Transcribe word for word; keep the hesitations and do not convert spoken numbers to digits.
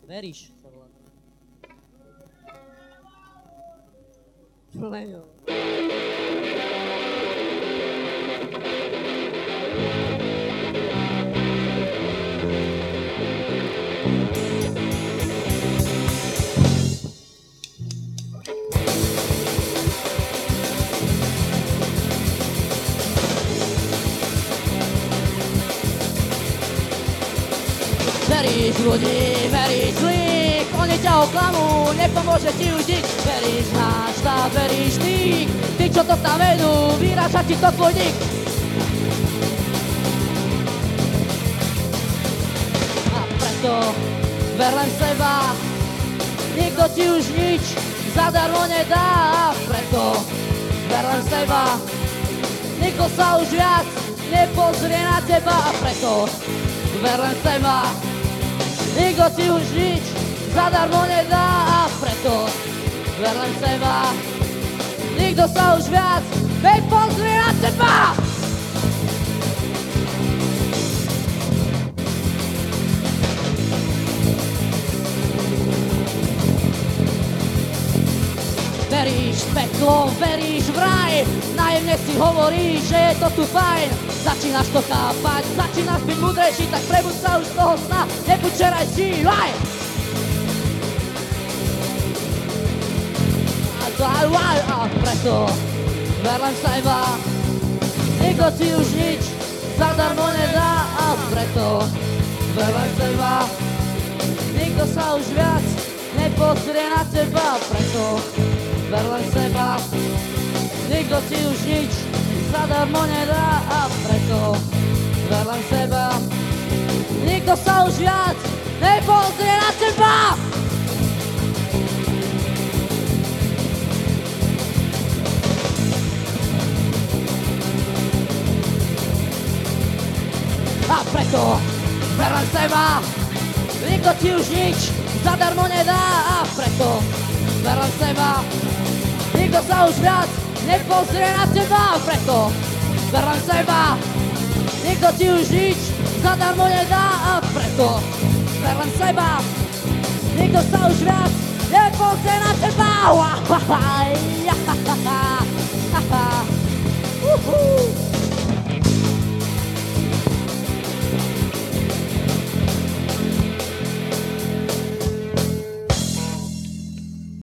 Veríš? Plejo. Veríš ľudí, veríš zlých, oni ťa oklamú, nepomôže ti už nič. Veríš náš štát, veríš tých, tí, čo to tam vedú, vyráža ti to tvoj nik. A preto ver len seba, nikto ti už nič zadarmo nedá. A preto ver len seba, nikto sa už viac nepozrie na teba. A preto ver len seba, nikto ti už nič zadarmo nedá. A preto ver len seba, nikto sa už viac nepozrie na teba. Veríš v peklo, veríš v raj, najemne si hovoríš, že je to tu fajn. Začínaš to chápať, začínaš byť múdrejší, tak prebuď sa už z toho sna, nebuď včerajší, vaj! A preto ver len seba, nikto ti už nič zadarmo nedá. A preto ver len seba, nikto sa už viac nepozrie na teba. A preto ver len seba, nikto ti už nič zadarmo nedá. A preto ver len seba, nikto sa už viac nepozrie na teba. A preto ver len seba, nikto ti už nič zadarmo nedá. A preto ver len seba, nikto sa už viac nepozrie na teba. A preto ver len seba, nikto ti už nič zadarmo nedá. A preto ver len seba, nikto sa už viac nepozrie na teba.